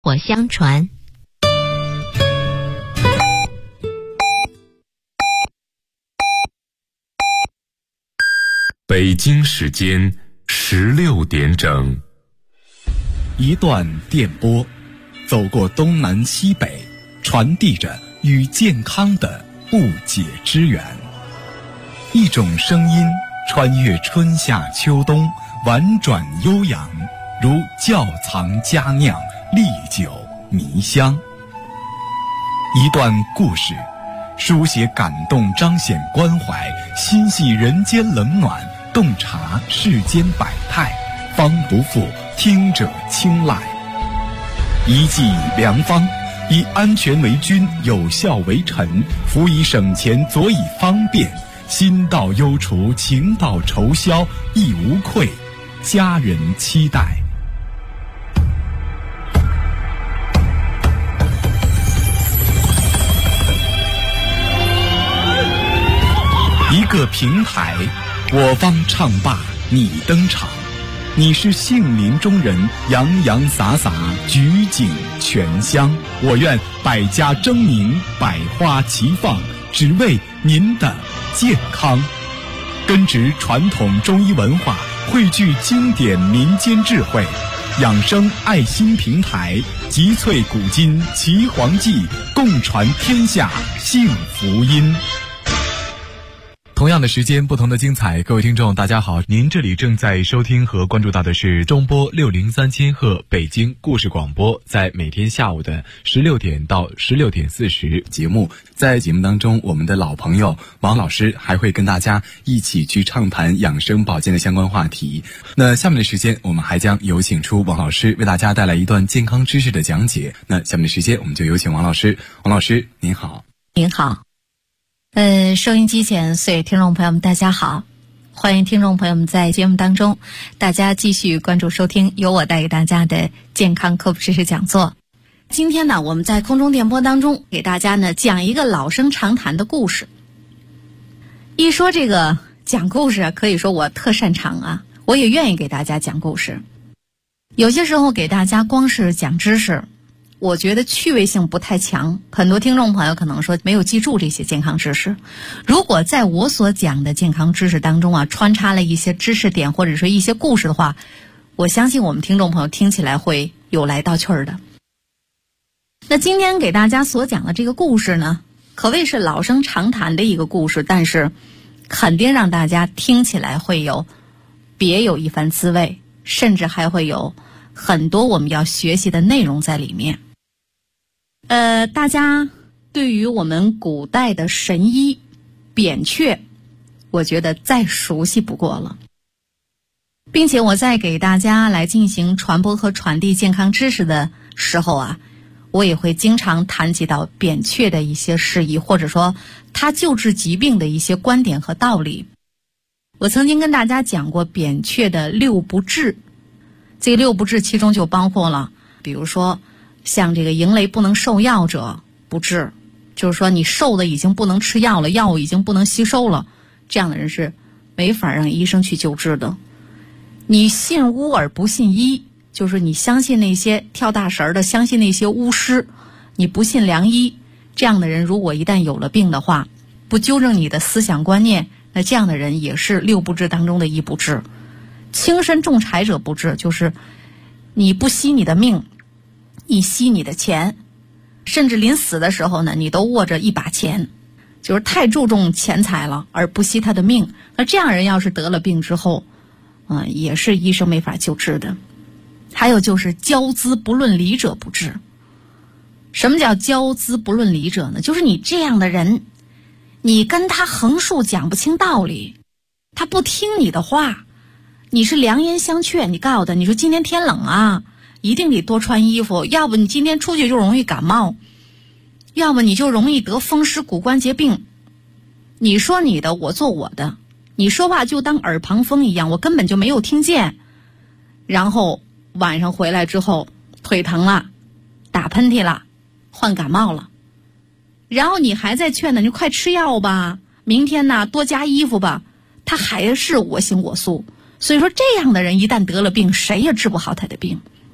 火相传。 北京时间16点整， 一段电波走过东南西北，传递着与健康的不解之缘。一种声音穿越春夏秋冬，婉转悠扬，如窖藏佳酿，历久弥香。一段故事书写感动，彰显关怀，心系人间冷暖，洞察世间百态，方不负听者青睐。一剂良方，以安全为君，有效为臣，辅以省钱，佐以方便，心到忧除，情到愁消，亦无愧家人期待。一个平台，我方唱罢你登场，你是杏林中人，洋洋洒洒，举景全香。我愿百家争鸣，百花齐放，只为您的健康。根植传统中医文化，汇聚经典民间智慧，养生爱心平台，集萃古今奇黄记，共传天下幸福音。同样的时间，不同的精彩。各位听众大家好，您这里正在收听和关注到的是中波603千赫北京故事广播，在每天下午的16点到16点40节目。在节目当中，我们的老朋友王老师还会跟大家一起去畅谈养生保健的相关话题。那下面的时间，我们还将有请出王老师为大家带来一段健康知识的讲解。那下面的时间，我们就有请王老师。王老师您好。 您好。收音机前所有听众朋友们大家好，欢迎听众朋友们在节目当中大家继续关注收听由我带给大家的健康科普知识讲座。今天呢，我们在空中电波当中给大家呢讲一个老生常谈的故事。一说这个讲故事，可以说我特擅长啊，我也愿意给大家讲故事。有些时候给大家光是讲知识，我觉得趣味性不太强，很多听众朋友可能说没有记住这些健康知识。如果在我所讲的健康知识当中啊，穿插了一些知识点或者说一些故事的话，我相信我们听众朋友听起来会有来道趣儿的。那今天给大家所讲的这个故事呢，可谓是老生常谈的一个故事，但是肯定让大家听起来会有别有一番滋味，甚至还会有很多我们要学习的内容在里面。大家对于我们古代的神医扁鹊，我觉得再熟悉不过了，并且我在给大家来进行传播和传递健康知识的时候啊，我也会经常谈及到扁鹊的一些事宜，或者说他救治疾病的一些观点和道理。我曾经跟大家讲过扁鹊的六不治，这六不治其中就包括了，比如说像这个营雷不能受药者不治，就是说你瘦的已经不能吃药了，药物已经不能吸收了，这样的人是没法让医生去救治的。你信巫而不信医，就是你相信那些跳大神的，相信那些巫师，你不信良医，这样的人如果一旦有了病的话，不纠正你的思想观念，那这样的人也是六不治当中的一不治。轻身重财者不治，就是你不惜你的命，你惜你的钱，甚至临死的时候呢，你都握着一把钱，就是太注重钱财了，而不惜他的命。那这样人要是得了病之后，也是医生没法救治的。还有就是骄资不论理者不治。什么叫骄资不论理者呢？就是你这样的人，你跟他横竖讲不清道理，他不听你的话，你是良言相劝，你告诉他，你说今天天冷啊，一定得多穿衣服，要不你今天出去就容易感冒，要不你就容易得风湿骨关节病。你说你的，我做我的，你说话就当耳旁风一样，我根本就没有听见。然后晚上回来之后，腿疼了，打喷嚏了，患感冒了，然后你还在劝他，你快吃药吧，明天呢多加衣服吧，他还是我行我素。所以说这样的人一旦得了病，谁也治不好他的病。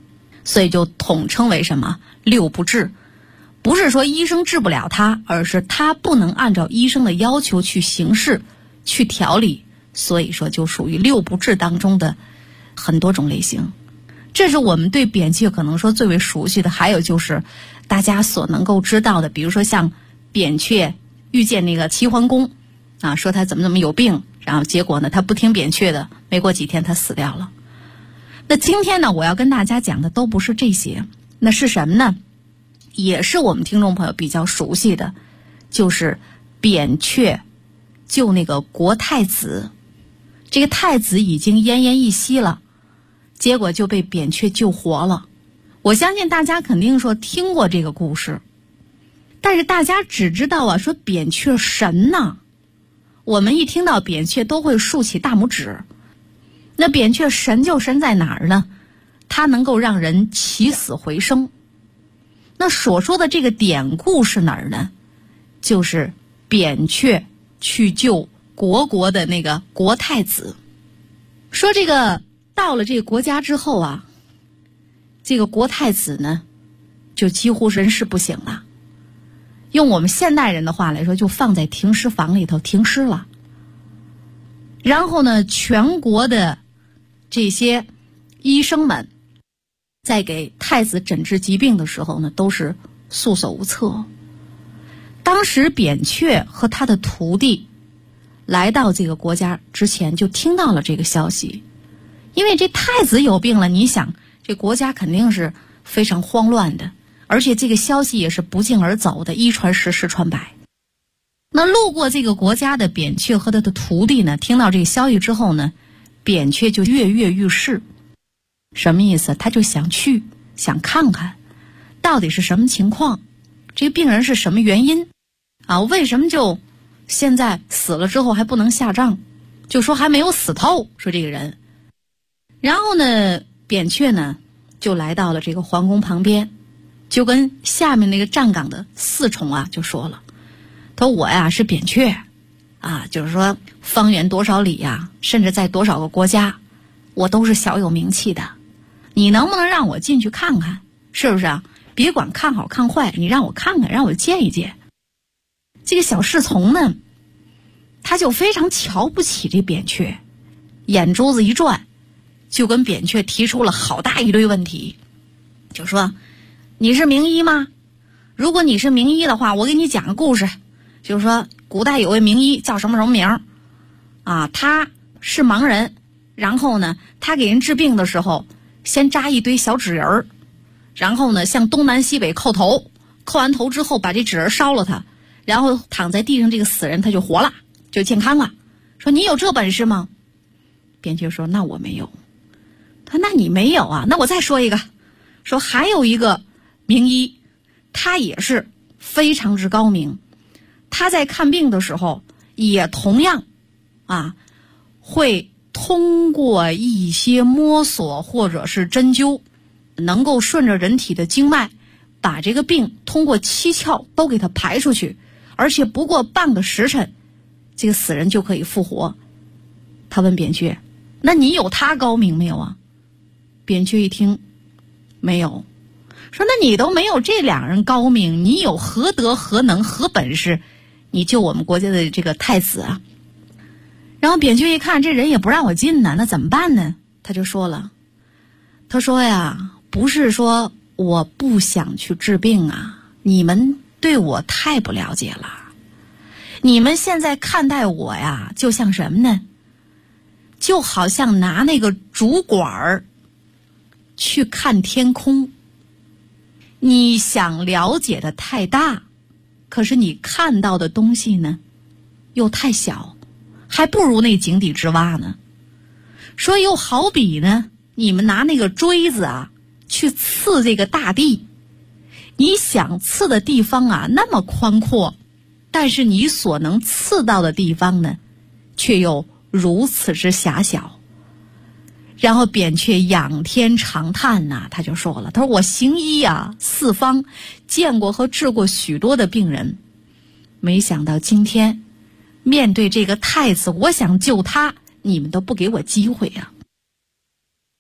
所以就统称为什么六不治。不是说医生治不了他，而是他不能按照医生的要求去行事去调理，所以说就属于六不治当中的很多种类型。这是我们对扁鹊可能说最为熟悉的，还有就是大家所能够知道的，比如说像扁鹊遇见那个齐桓公啊，说他怎么有病，然后结果呢他不听扁鹊的，没过几天他死掉了。那今天呢我要跟大家讲的都不是这些，那是什么呢？也是我们听众朋友比较熟悉的，就是扁鹊救那个国太子。这个太子已经奄奄一息了，结果就被扁鹊救活了。我相信大家肯定说听过这个故事，但是大家只知道啊，说扁鹊神呐。我们一听到扁鹊都会竖起大拇指。那扁鹊神就神在哪儿呢？他能够让人起死回生。那所说的这个典故是哪儿呢？就是扁鹊去救国的那个国太子。说这个到了这个国家之后啊，这个国太子呢就几乎人事不省了，用我们现代人的话来说，就放在停尸房里头停尸了。然后呢，全国的这些医生们在给太子诊治疾病的时候呢，都是束手无策。当时扁鹊和他的徒弟来到这个国家之前，就听到了这个消息。因为这太子有病了，你想这国家肯定是非常慌乱的，而且这个消息也是不胫而走的，一传十，十传百。那路过这个国家的扁鹊和他的徒弟呢，听到这个消息之后呢，扁鹊就跃跃欲试。什么意思？他就想看看到底是什么情况，这个病人是什么原因啊？为什么就现在死了之后还不能下葬，就说还没有死透，说这个人。然后呢，扁鹊呢就来到了这个皇宫旁边，就跟下面那个站岗的侍从啊就说了，他说我呀是扁鹊啊，就是说方圆多少里呀，甚至在多少个国家，我都是小有名气的。你能不能让我进去看看，是不是啊？别管看好看坏，你让我看看，让我见一见。这个小侍从呢，他就非常瞧不起这扁鹊，眼珠子一转，就跟扁鹊提出了好大一堆问题，就说你是名医吗？如果你是名医的话，我给你讲个故事，就是说古代有位名医叫什么什么名啊，他是盲人，然后呢他给人治病的时候先扎一堆小纸人儿，然后呢向东南西北叩头，叩完头之后把这纸人烧了他，然后躺在地上这个死人他就活了，就健康了。说你有这本事吗？扁鹊说那我没有。他说那你没有啊？那我再说一个，说还有一个名医，他也是非常之高明，他在看病的时候也同样啊会通过一些摸索或者是针灸，能够顺着人体的经脉把这个病通过七窍都给它排出去，而且不过半个时辰这个死人就可以复活。他问扁鹊那你有他高明没有啊？扁鹊一听没有，说那你都没有这两人高明，你有何德何能何本事你救我们国家的这个太子啊？然后扁鹊一看这人也不让我进呢，那怎么办呢？他就说了，他说呀，不是说我不想去治病啊，你们对我太不了解了。你们现在看待我呀，就像什么呢？就好像拿那个竹管去看天空，你想了解的太大，可是你看到的东西呢又太小，还不如那井底之蛙呢。说又好比呢，你们拿那个锥子啊去刺这个大地，你想刺的地方啊那么宽阔，但是你所能刺到的地方呢却又如此之狭小。然后扁鹊仰天长叹呐，他就说了，他说我行医啊四方，见过和治过许多的病人，没想到今天面对这个太子，我想救他，你们都不给我机会啊。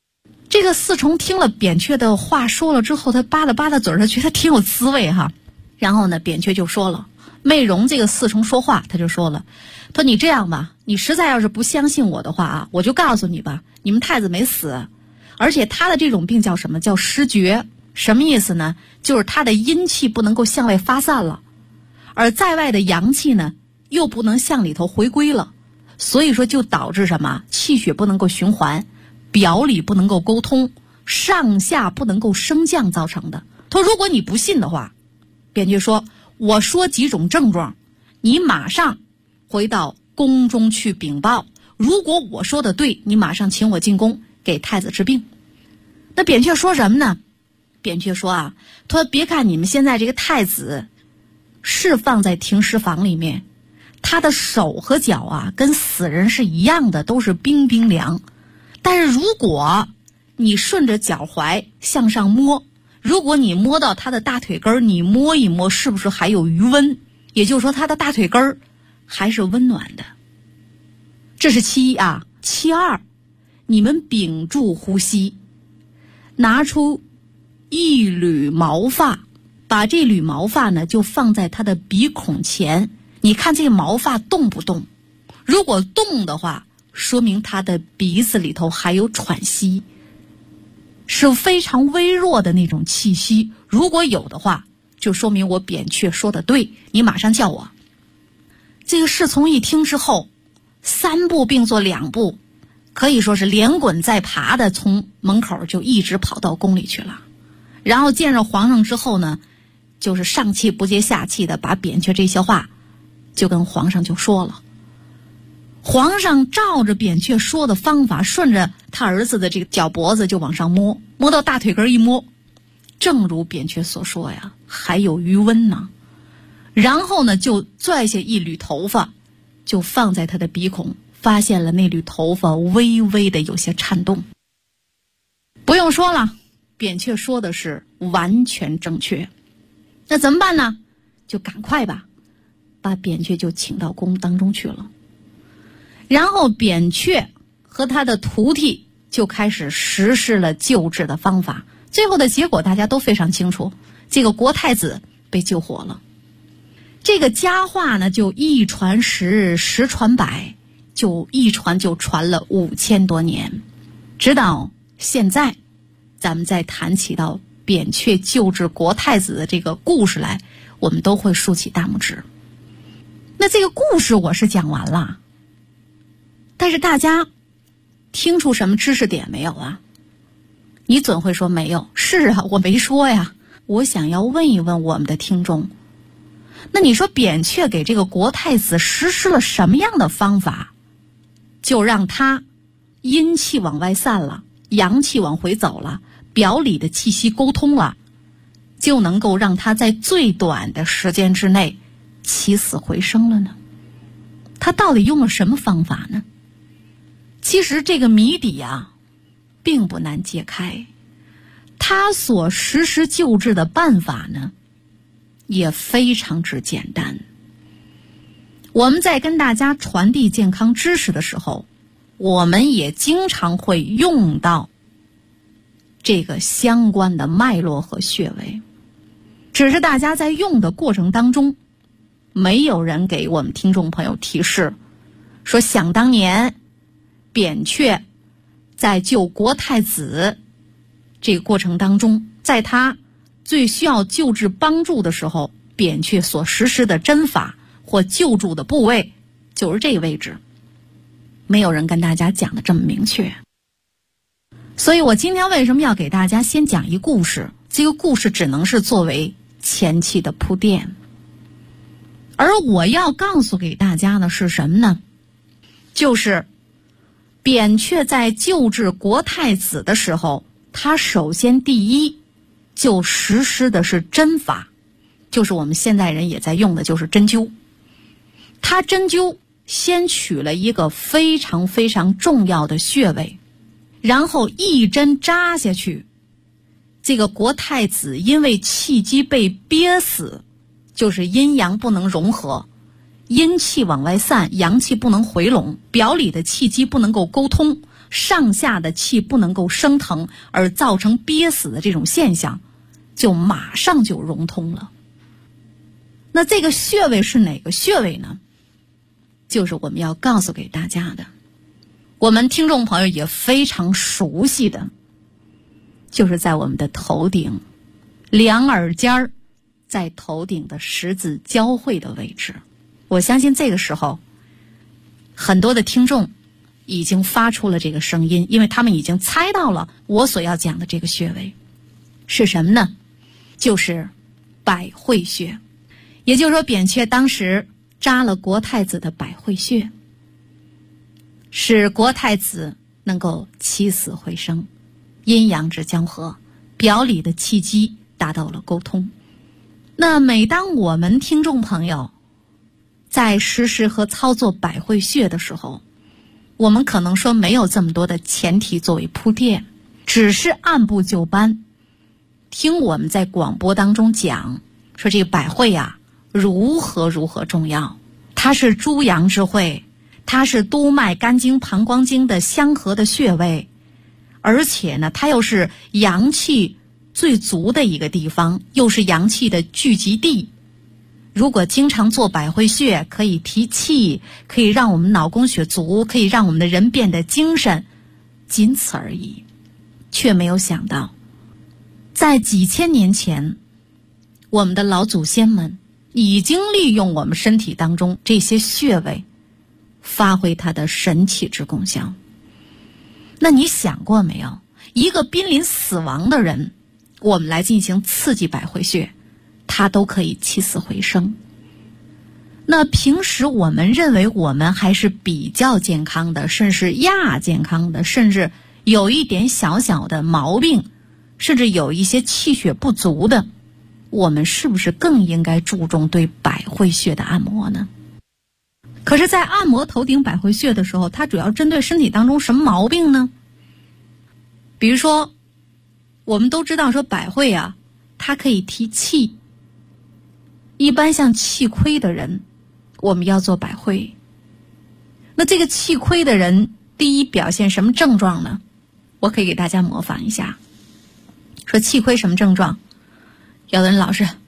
这个四重听了扁鹊的话说了之后，他扒拉扒拉嘴，他觉得挺有滋味哈。然后呢，扁鹊就说了，没容这个四重说话，他就说了，他说你这样吧，你实在要是不相信我的话啊，我就告诉你吧，你们太子没死，而且他的这种病叫什么？叫失厥。什么意思呢？就是他的阴气不能够向外发散了，而在外的阳气呢又不能向里头回归了，所以说就导致什么？气血不能够循环，表里不能够沟通，上下不能够升降造成的。他说如果你不信的话，扁鹊说，我说几种症状，你马上回到宫中去禀报，如果我说的对，你马上请我进宫给太子治病。那扁鹊说什么呢？扁鹊说啊，他说别看你们现在这个太子是放在停尸房里面，他的手和脚啊跟死人是一样的，都是冰冰凉。但是如果你顺着脚踝向上摸，如果你摸到他的大腿根，你摸一摸是不是还有余温？也就是说他的大腿根还是温暖的。这是其一啊。其二，你们屏住呼吸，拿出一缕毛发，把这缕毛发呢就放在他的鼻孔前，你看这个毛发动不动？如果动的话，说明他的鼻子里头还有喘息，是非常微弱的那种气息。如果有的话，就说明我扁鹊说的对，你马上叫我。这个侍从一听之后，三步并作两步，可以说是连滚带爬的从门口就一直跑到宫里去了。然后见着皇上之后呢，就是上气不接下气的把扁鹊这些话就跟皇上就说了。皇上照着扁鹊说的方法，顺着他儿子的这个脚脖子就往上摸，摸到大腿根一摸，正如扁鹊所说呀，还有余温呢。然后呢，就拽下一缕头发，就放在他的鼻孔，发现了那缕头发微微的有些颤动。不用说了，扁鹊说的是完全正确。那怎么办呢？就赶快吧，把扁鹊就请到宫当中去了。然后扁鹊和他的徒弟就开始实施了救治的方法，最后的结果大家都非常清楚，这个国太子被救活了。这个佳话呢，就一传十，十传百，就一传就传了5000多年，直到现在咱们再谈起到扁鹊救治国太子的这个故事来，我们都会竖起大拇指。那这个故事我是讲完了，但是大家听出什么知识点没有啊？你准会说没有。是啊，我没说呀。我想要问一问我们的听众，那你说扁鹊给这个国太子实施了什么样的方法，就让他阴气往外散了，阳气往回走了，表里的气息沟通了，就能够让他在最短的时间之内起死回生了呢？他到底用了什么方法呢？其实这个谜底啊并不难解开，他所实施救治的办法呢也非常之简单。我们在跟大家传递健康知识的时候，我们也经常会用到这个相关的脉络和穴位，只是大家在用的过程当中，没有人给我们听众朋友提示，说想当年扁鹊在救国太子这个过程当中，在他最需要救治帮助的时候，扁鹊所实施的针法或救助的部位就是这个位置，没有人跟大家讲的这么明确。所以我今天为什么要给大家先讲一故事，这个故事只能是作为前期的铺垫，而我要告诉给大家的是什么呢？就是扁鹊在救治国太子的时候，他首先第一就实施的是针法，就是我们现代人也在用的，就是针灸。他针灸先取了一个非常非常重要的穴位，然后一针扎下去，这个国太子因为气机被憋死，就是阴阳不能融合，阴气往外散，阳气不能回笼，表里的气机不能够沟通， 上下的气不能够升腾，而造成憋死的这种现象，就马上就融通了。那这个穴位是哪个穴位呢？就是我们要告诉给大家的，我们听众朋友也非常熟悉的，就是在我们的头顶两耳尖儿，在头顶的十字交汇的位置。我相信这个时候很多的听众已经发出了这个声音，因为他们已经猜到了我所要讲的这个穴位是什么呢？就是百会穴。也就是说，扁鹊当时扎了国太子的百会穴，使国太子能够起死回生，阴阳之交合，表里的气机达到了沟通。那每当我们听众朋友在实施和操作百会穴的时候，我们可能说没有这么多的前提作为铺垫，只是按部就班听我们在广播当中讲，说这个百会啊如何重要，它是诸阳之会，它是督脉、肝经、膀胱经的相合的穴位，而且呢它又是阳气最足的一个地方，又是阳气的聚集地。如果经常做百会穴，可以提气，可以让我们脑供血足，可以让我们的人变得精神，仅此而已。却没有想到，在几千年前，我们的老祖先们已经利用我们身体当中这些穴位，发挥它的神奇之功效。那你想过没有，一个濒临死亡的人，我们来进行刺激百会穴，它都可以起死回生。那平时我们认为我们还是比较健康的，甚至亚健康的，甚至有一点小小的毛病，甚至有一些气血不足的，我们是不是更应该注重对百会穴的按摩呢？可是在按摩头顶百会穴的时候，它主要针对身体当中什么毛病呢？比如说我们都知道说百会啊，它可以提气。一般像气亏的人，我们要做百会。那这个气亏的人，第一表现什么症状呢？我可以给大家模仿一下。说气亏什么症状？有的人老是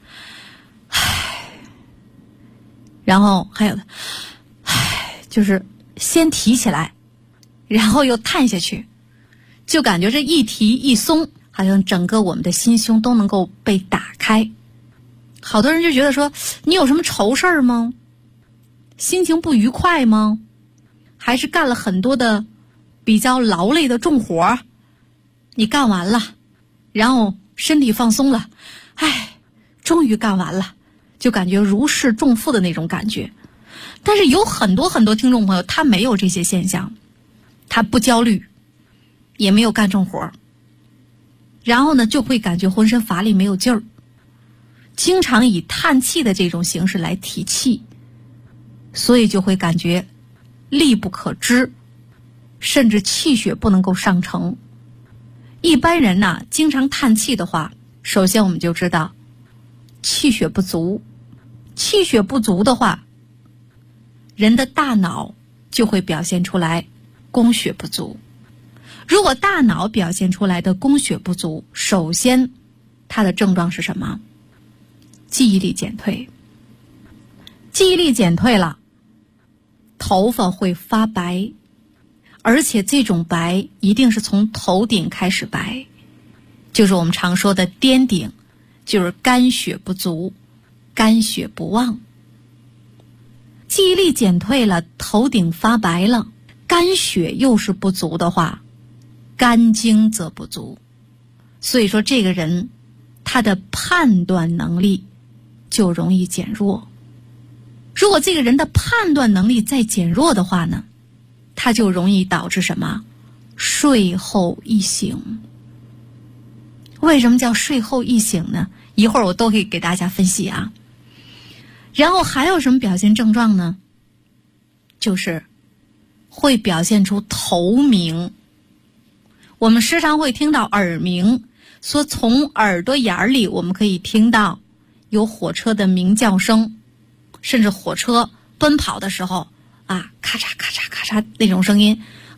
然后还有的就是先提起来，然后又叹下去，就感觉这一提一松，好像整个我们的心胸都能够被打开。好多人就觉得说，你有什么愁事儿吗？心情不愉快吗？还是干了很多的比较劳累的重活，你干完了，然后身体放松了，终于干完了，就感觉如释重负的那种感觉。但是有很多听众朋友，他没有这些现象，他不焦虑，也没有干重活，然后呢就会感觉浑身乏力没有劲儿，经常以叹气的这种形式来提气，所以就会感觉力不可支，甚至气血不能够上承。一般人呢，经常叹气的话，首先我们就知道气血不足。气血不足的话，人的大脑就会表现出来供血不足。如果大脑表现出来的供血不足，首先它的症状是什么？记忆力减退。记忆力减退了，头发会发白，而且这种白一定是从头顶开始白，就是我们常说的颠顶，就是肝血不足，肝血不旺。记忆力减退了，头顶发白了，肝血又是不足的话，肝经则不足。所以说这个人他的判断能力就容易减弱。如果这个人的判断能力再减弱的话呢，他就容易导致什么？睡后易醒。为什么叫睡后易醒呢？一会儿我都可以给大家分析啊。然后还有什么表现症状呢？就是会表现出头鸣。我们时常会听到耳鸣，说从耳朵眼里我们可以听到有火车的鸣叫声，甚至火车奔跑的时候啊，咔嚓咔嚓咔嚓那种声音，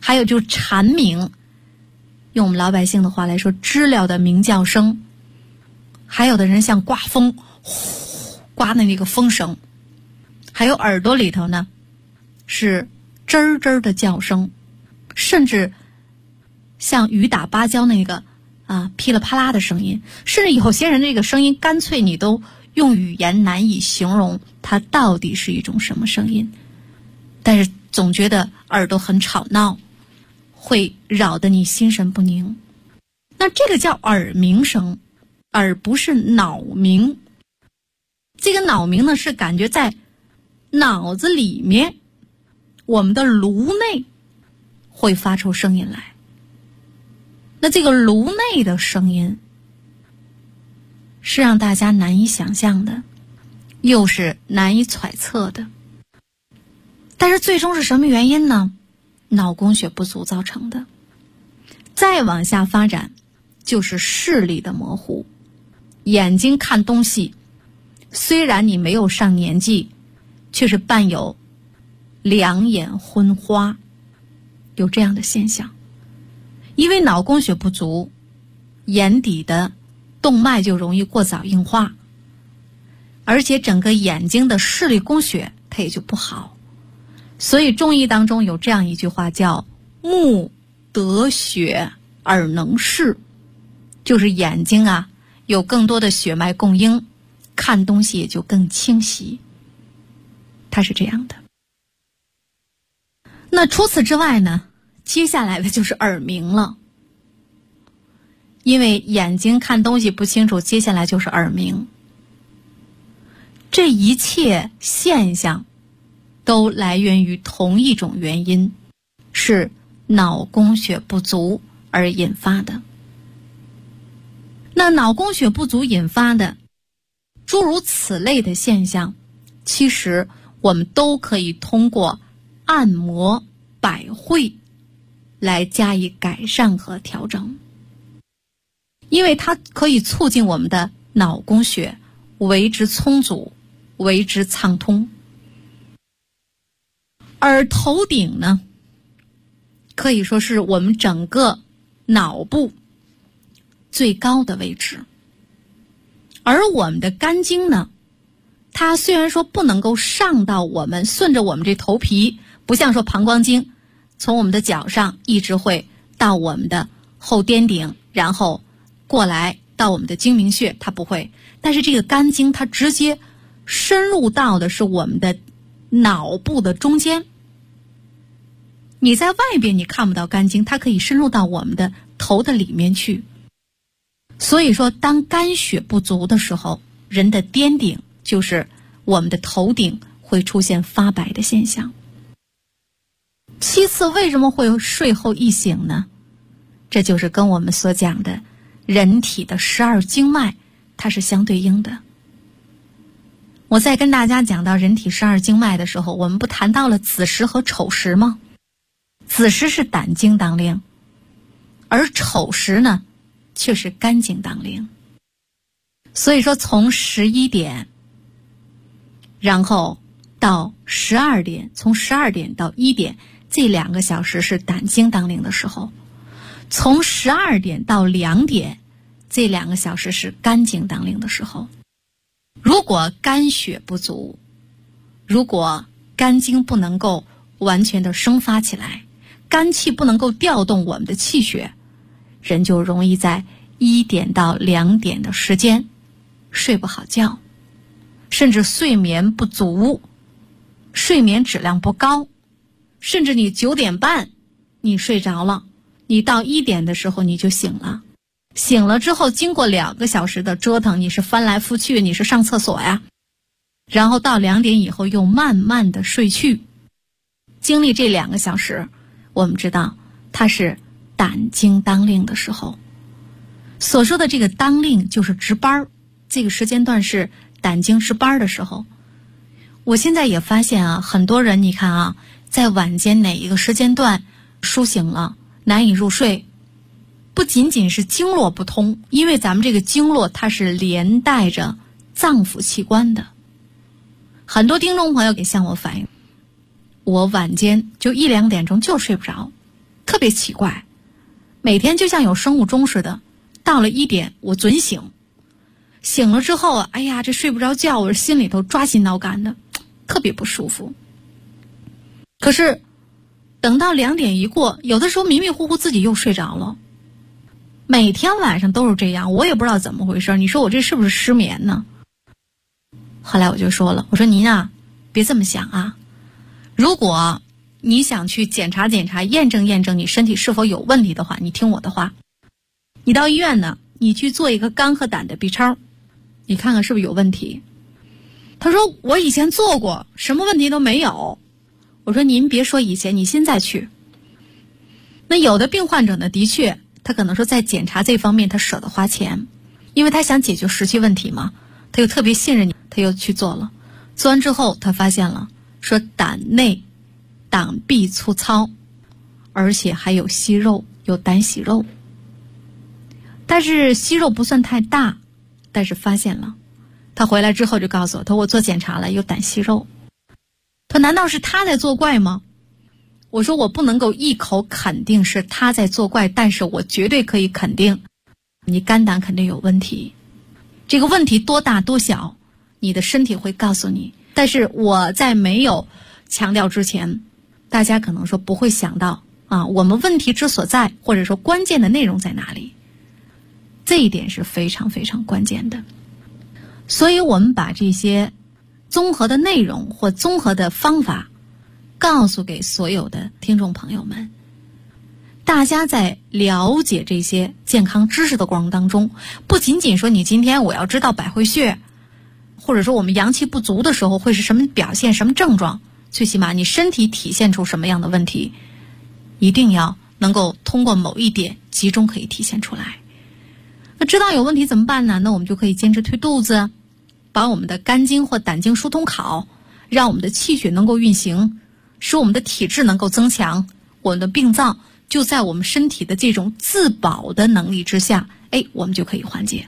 还有就是蝉鸣，用我们老百姓的话来说，知了的鸣叫声，还有的人像刮风，呼刮的那个风声，还有耳朵里头呢是吱吱的叫声，甚至像雨打芭蕉那个噼里啪啦的声音，甚至有些人这个声音干脆你都用语言难以形容它到底是一种什么声音，但是总觉得耳朵很吵闹，会扰得你心神不宁。那这个叫耳鸣声，而不是脑鸣。这个脑鸣呢，是感觉在脑子里面，我们的颅内会发出声音来。那这个颅内的声音是让大家难以想象的，又是难以揣测的。但是最终是什么原因呢？脑供血不足造成的。再往下发展就是视力的模糊，眼睛看东西虽然你没有上年纪，却是伴有两眼昏花，有这样的现象。因为脑供血不足，眼底的动脉就容易过早硬化，而且整个眼睛的视力供血它也就不好。所以中医当中有这样一句话叫目得血耳能视，就是眼睛有更多的血脉供应，看东西也就更清晰，它是这样的。那除此之外呢，接下来的就是耳鸣了。因为眼睛看东西不清楚，接下来就是耳鸣。这一切现象都来源于同一种原因，是脑供血不足而引发的。那脑供血不足引发的诸如此类的现象，其实我们都可以通过按摩百会来加以改善和调整，因为它可以促进我们的脑供血为之充足，为之畅通。而头顶呢，可以说是我们整个脑部最高的位置，而我们的肝经呢，它虽然说不能够上到我们顺着我们这头皮，不像说膀胱经从我们的脚上一直会到我们的后颠顶，然后过来到我们的睛明穴，它不会。但是这个肝经它直接深入到的是我们的脑部的中间，你在外边你看不到肝经，它可以深入到我们的头的里面去。所以说当肝血不足的时候，人的颠顶就是我们的头顶会出现发白的现象。其次，为什么会睡后易醒呢？这就是跟我们所讲的人体的12经脉它是相对应的。我在跟大家讲到人体12经脉的时候，我们不谈到了子时和丑时吗？子时是胆经当令，而丑时呢却是肝经当令。所以说从11点然后到12点，从12点到1点，这2个小时是胆经当令的时候，从12点到2点，这2个小时是肝经当令的时候。如果肝血不足，如果肝经不能够完全的生发起来，肝气不能够调动我们的气血，人就容易在1点到2点的时间睡不好觉，甚至睡眠不足，睡眠质量不高，甚至你9点半你睡着了，你到1点的时候你就醒了，醒了之后经过2个小时的折腾，你是翻来覆去，你是上厕所呀，然后到2点以后又慢慢的睡去。经历这2个小时，我们知道它是胆经当令的时候。所说的这个当令就是值班，这个时间段是胆经值班的时候。我现在也发现很多人你看在晚间哪一个时间段苏醒了难以入睡，不仅仅是经络不通，因为咱们这个经络它是连带着脏腑器官的。很多听众朋友给向我反映，我晚间就1、2点钟就睡不着， 特别奇怪，每天就像有生物钟似的，到了1点我准醒，醒了之后哎呀，这睡不着觉，我心里头抓心挠肝的，特别不舒服。可是等到2点一过，有的时候迷迷糊糊自己又睡着了。每天晚上都是这样，我也不知道怎么回事，你说我这是不是失眠呢？后来我就说了，我说您啊，别这么想啊，如果你想去检查检查，验证验证你身体是否有问题的话，你听我的话，你到医院呢，你去做一个肝和胆的 B 超，你看看是不是有问题。他说我以前做过，什么问题都没有。我说您别说以前，你现在去。那有的病患者呢，的确他可能说在检查这方面他舍得花钱，因为他想解决实际问题嘛，他又特别信任你，他又去做了。做完之后他发现了，说胆内胆壁粗糙，而且还有息肉，有胆息肉，但是息肉不算太大，但是发现了。他回来之后就告诉我，他说我做检查了，有胆息肉。他难道是他在作怪吗？我说我不能够一口肯定是他在作怪，但是我绝对可以肯定你肝胆肯定有问题。这个问题多大多小，你的身体会告诉你。但是我在没有强调之前，大家可能说不会想到啊，我们问题之所在，或者说关键的内容在哪里，这一点是非常非常关键的。所以我们把这些综合的内容或综合的方法告诉给所有的听众朋友们，大家在了解这些健康知识的过程当中，不仅仅说你今天我要知道百会穴，或者说我们阳气不足的时候会是什么表现，什么症状，最起码你身体体现出什么样的问题，一定要能够通过某一点集中可以体现出来。那知道有问题怎么办呢？那我们就可以坚持推肚子，把我们的肝经或胆经疏通好，让我们的气血能够运行，使我们的体质能够增强，我们的病灶就在我们身体的这种自保的能力之下，我们就可以缓解。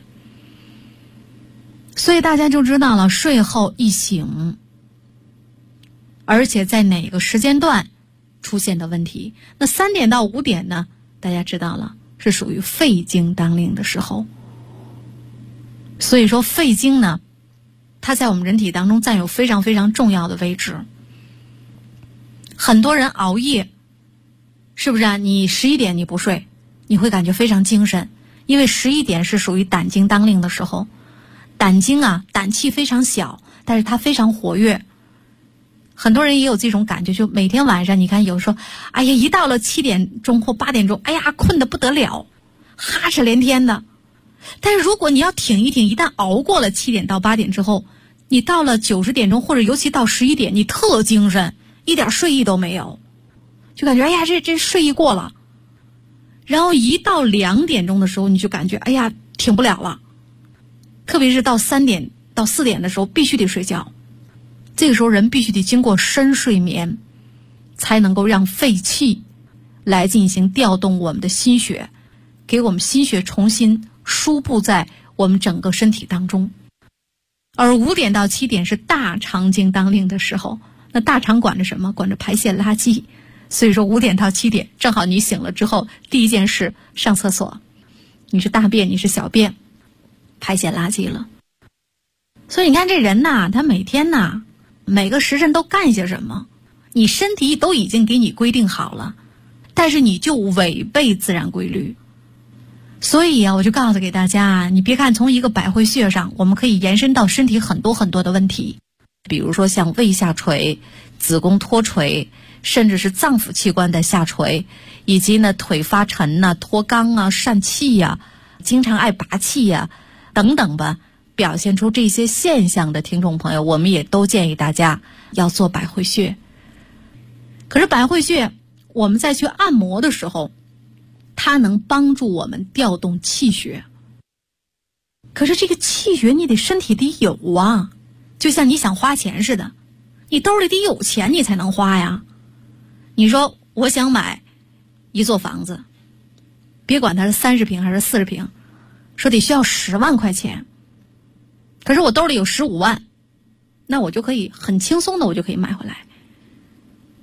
所以大家就知道了，睡后一醒，而且在哪个时间段出现的问题。那3点到5点呢，大家知道了，是属于肺经当令的时候。所以说肺经呢，它在我们人体当中占有非常非常重要的位置。很多人熬夜，是不是啊？你11点你不睡，你会感觉非常精神，因为11点是属于胆经当令的时候。胆经啊，胆气非常小，但是它非常活跃。很多人也有这种感觉，就每天晚上你看，有时候哎呀，一到了7点钟或8点钟，哎呀，困得不得了，哈哧连天的。但是如果你要挺一挺，一旦熬过了7点到8点之后，你到了9、10点钟，或者尤其到11点，你特精神，一点睡意都没有，就感觉哎呀，这睡意过了。然后一到2点钟的时候，你就感觉哎呀，挺不了了。特别是到3点到4点的时候，必须得睡觉。这个时候人必须得经过深睡眠，才能够让肺气来进行调动我们的心血，给我们心血重新输布在我们整个身体当中。而5点到7点是大肠经当令的时候，那大肠管着什么？管着排泄垃圾。所以说5点到7点正好你醒了之后，第一件事上厕所，你是大便你是小便，排泄垃圾了。所以你看这人呐，他每天呐，每个时辰都干些什么，你身体都已经给你规定好了，但是你就违背自然规律。所以啊，我就告诉给大家，你别看从一个百会穴上，我们可以延伸到身体很多很多的问题，比如说像胃下垂、子宫脱垂，甚至是脏腑器官的下垂，以及呢腿发沉呐、脱肛啊、疝气呀、经常爱拔气呀等等吧，表现出这些现象的听众朋友，我们也都建议大家要做百会穴。可是百会穴我们在去按摩的时候，它能帮助我们调动气血，可是这个气血你得身体得有啊，就像你想花钱似的，你兜里得有钱你才能花呀。你说我想买一座房子，别管它是30平还是40平，说得需要10万块钱，可是我兜里有15万，那我就可以很轻松的我就可以买回来。可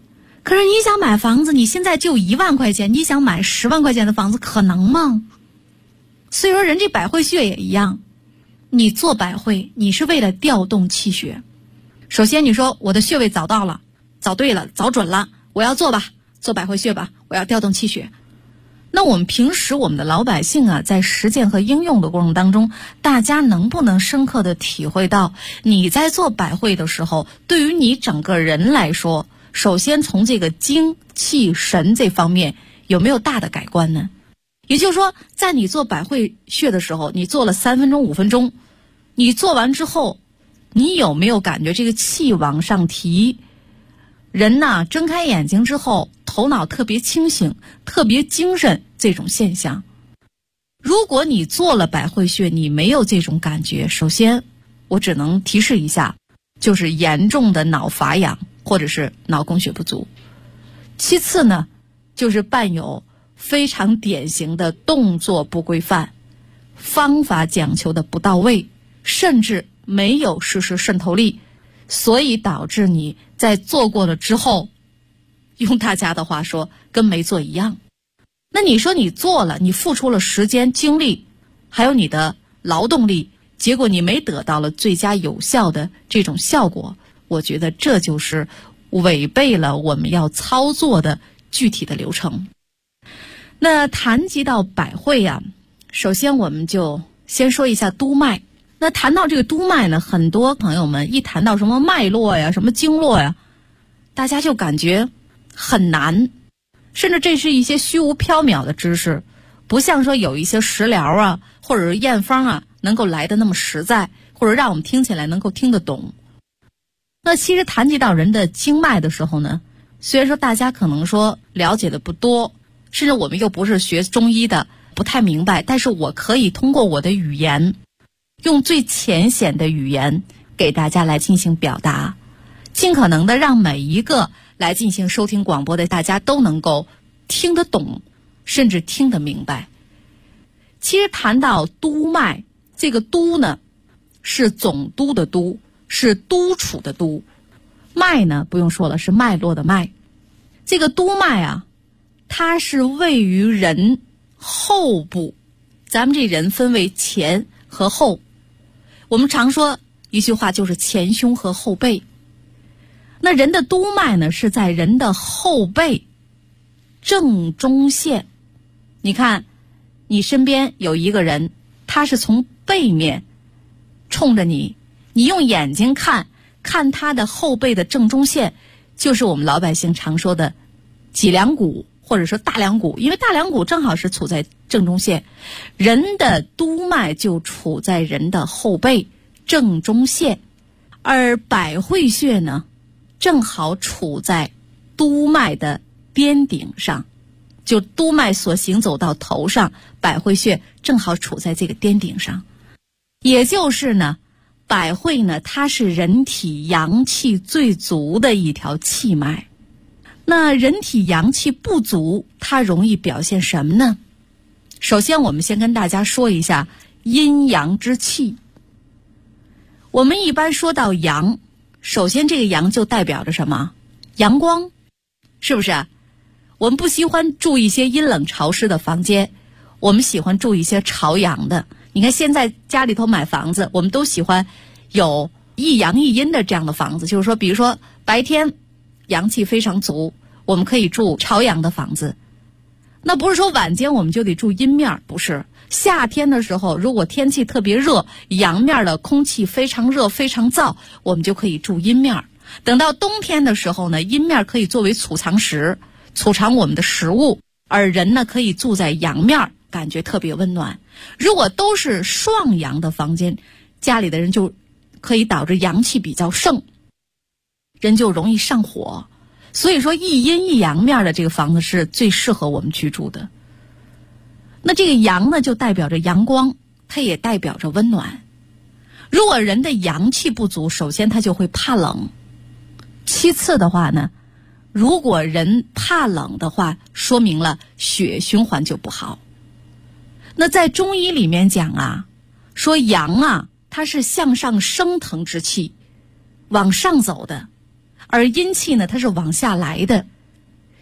可是你想买房子，你现在就1万块钱，你想买10万块钱的房子，可能吗？所以说人这百会穴也一样，你做百会，你是为了调动气血。首先你说我的穴位找到了，找对了，找准了，我要做吧，做百会穴吧，我要调动气血。那我们平时我们的老百姓啊，在实践和应用的过程当中，大家能不能深刻的体会到，你在做百会的时候，对于你整个人来说，首先从这个精气神这方面有没有大的改观呢？也就是说，在你做百会穴的时候，你做了3分钟5分钟，你做完之后，你有没有感觉这个气往上提？人呐，睁开眼睛之后，头脑特别清醒，特别精神，这种现象。如果你做了百会穴，你没有这种感觉，首先我只能提示一下，就是严重的脑乏氧或者是脑供血不足。其次呢，就是伴有非常典型的动作不规范，方法讲求的不到位，甚至没有实施渗透力，所以导致你在做过了之后，用大家的话说，跟没做一样。那你说你做了，你付出了时间精力还有你的劳动力，结果你没得到了最佳有效的这种效果，我觉得这就是违背了我们要操作的具体的流程。那谈及到百会啊，首先我们就先说一下督脉。那谈到这个督脉呢，很多朋友们一谈到什么脉络呀，什么经络呀，大家就感觉很难，甚至这是一些虚无缥缈的知识，不像说有一些食疗啊或者是验方啊能够来的那么实在，或者让我们听起来能够听得懂。那其实谈及到人的经脉的时候呢，虽然说大家可能说了解的不多，甚至我们又不是学中医的，不太明白，但是我可以通过我的语言，用最浅显的语言给大家来进行表达，尽可能的让每一个来进行收听广播的大家都能够听得懂，甚至听得明白。其实谈到督脉，这个督呢是总督的督，是督促的督，脉呢不用说了，是脉络的脉。这个督脉啊，它是位于人后部，咱们这人分为前和后，我们常说一句话就是前胸和后背。那人的督脉呢是在人的后背正中线。你看你身边有一个人，他是从背面冲着你，你用眼睛看他的后背的正中线，就是我们老百姓常说的脊梁骨或者说大梁骨，因为大梁骨正好是处在正中线，人的督脉就处在人的后背正中线。而百会穴呢正好处在督脉的巅顶上，就督脉所行走到头上，百会穴正好处在这个巅顶上。也就是呢，百会呢它是人体阳气最足的一条气脉。那人体阳气不足，它容易表现什么呢？首先我们先跟大家说一下阴阳之气。我们一般说到阳，首先这个阳就代表着什么？阳光，是不是？我们不喜欢住一些阴冷潮湿的房间，我们喜欢住一些朝阳的。你看现在家里头买房子，我们都喜欢有一阳一阴的这样的房子，就是说比如说白天阳气非常足，我们可以住朝阳的房子。那不是说晚间我们就得住阴面，不是。夏天的时候，如果天气特别热，阳面的空气非常热非常燥，我们就可以住阴面。等到冬天的时候呢，阴面可以作为储藏室，储藏我们的食物，而人呢可以住在阳面，感觉特别温暖。如果都是双阳的房间，家里的人就可以导致阳气比较盛，人就容易上火。所以说一阴一阳面的这个房子是最适合我们居住的。那这个阳呢就代表着阳光，它也代表着温暖。如果人的阳气不足，首先他就会怕冷。其次的话呢，如果人怕冷的话，说明了血循环就不好。那在中医里面讲啊，说阳啊，它是向上升腾之气，往上走的，而阴气呢，它是往下来的。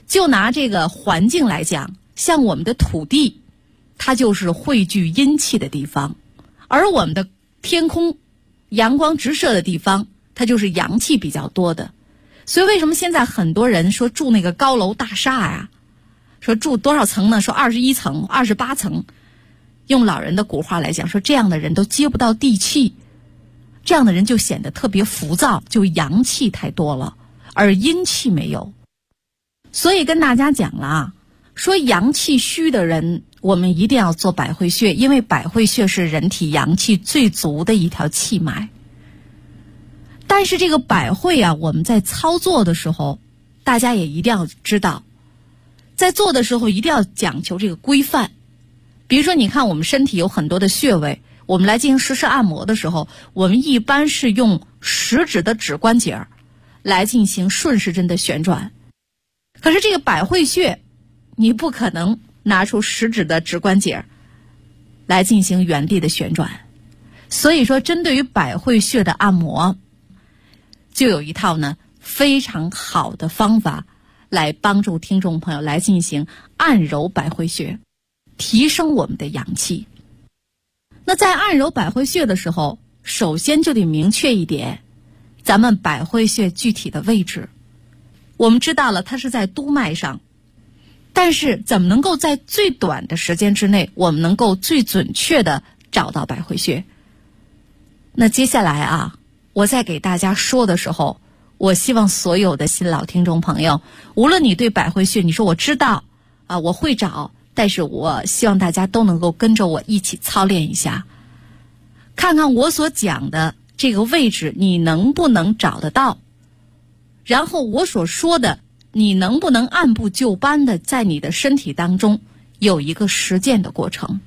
就拿这个环境来讲，像我们的土地，它就是汇聚阴气的地方，而我们的天空，阳光直射的地方，它就是阳气比较多的。所以为什么现在很多人说住那个高楼大厦呀，说住多少层呢？说21层、28层，用老人的古话来讲，说这样的人都接不到地气，这样的人就显得特别浮躁，就阳气太多了，而阴气没有。所以跟大家讲了啊，说阳气虚的人，我们一定要做百会穴，因为百会穴是人体阳气最足的一条气脉。但是这个百会啊，我们在操作的时候，大家也一定要知道，在做的时候一定要讲求这个规范。比如说你看我们身体有很多的穴位，我们来进行实时按摩的时候，我们一般是用食指的指关节来进行顺时针的旋转。可是这个百会穴，你不可能拿出食指的指关节来进行原地的旋转。所以说针对于百会穴的按摩，就有一套呢非常好的方法来帮助听众朋友来进行按揉百会穴，提升我们的阳气。那在按揉百会穴的时候，首先就得明确一点，咱们百会穴具体的位置。我们知道了它是在督脉上，但是怎么能够在最短的时间之内，我们能够最准确的找到百会穴？那接下来啊，我在给大家说的时候，我希望所有的新老听众朋友，无论你对百会穴你说我知道啊，我会找，但是我希望大家都能够跟着我一起操练一下，看看我所讲的这个位置你能不能找得到，然后我所说的你能不能按部就班的在你的身体当中有一个实践的过程。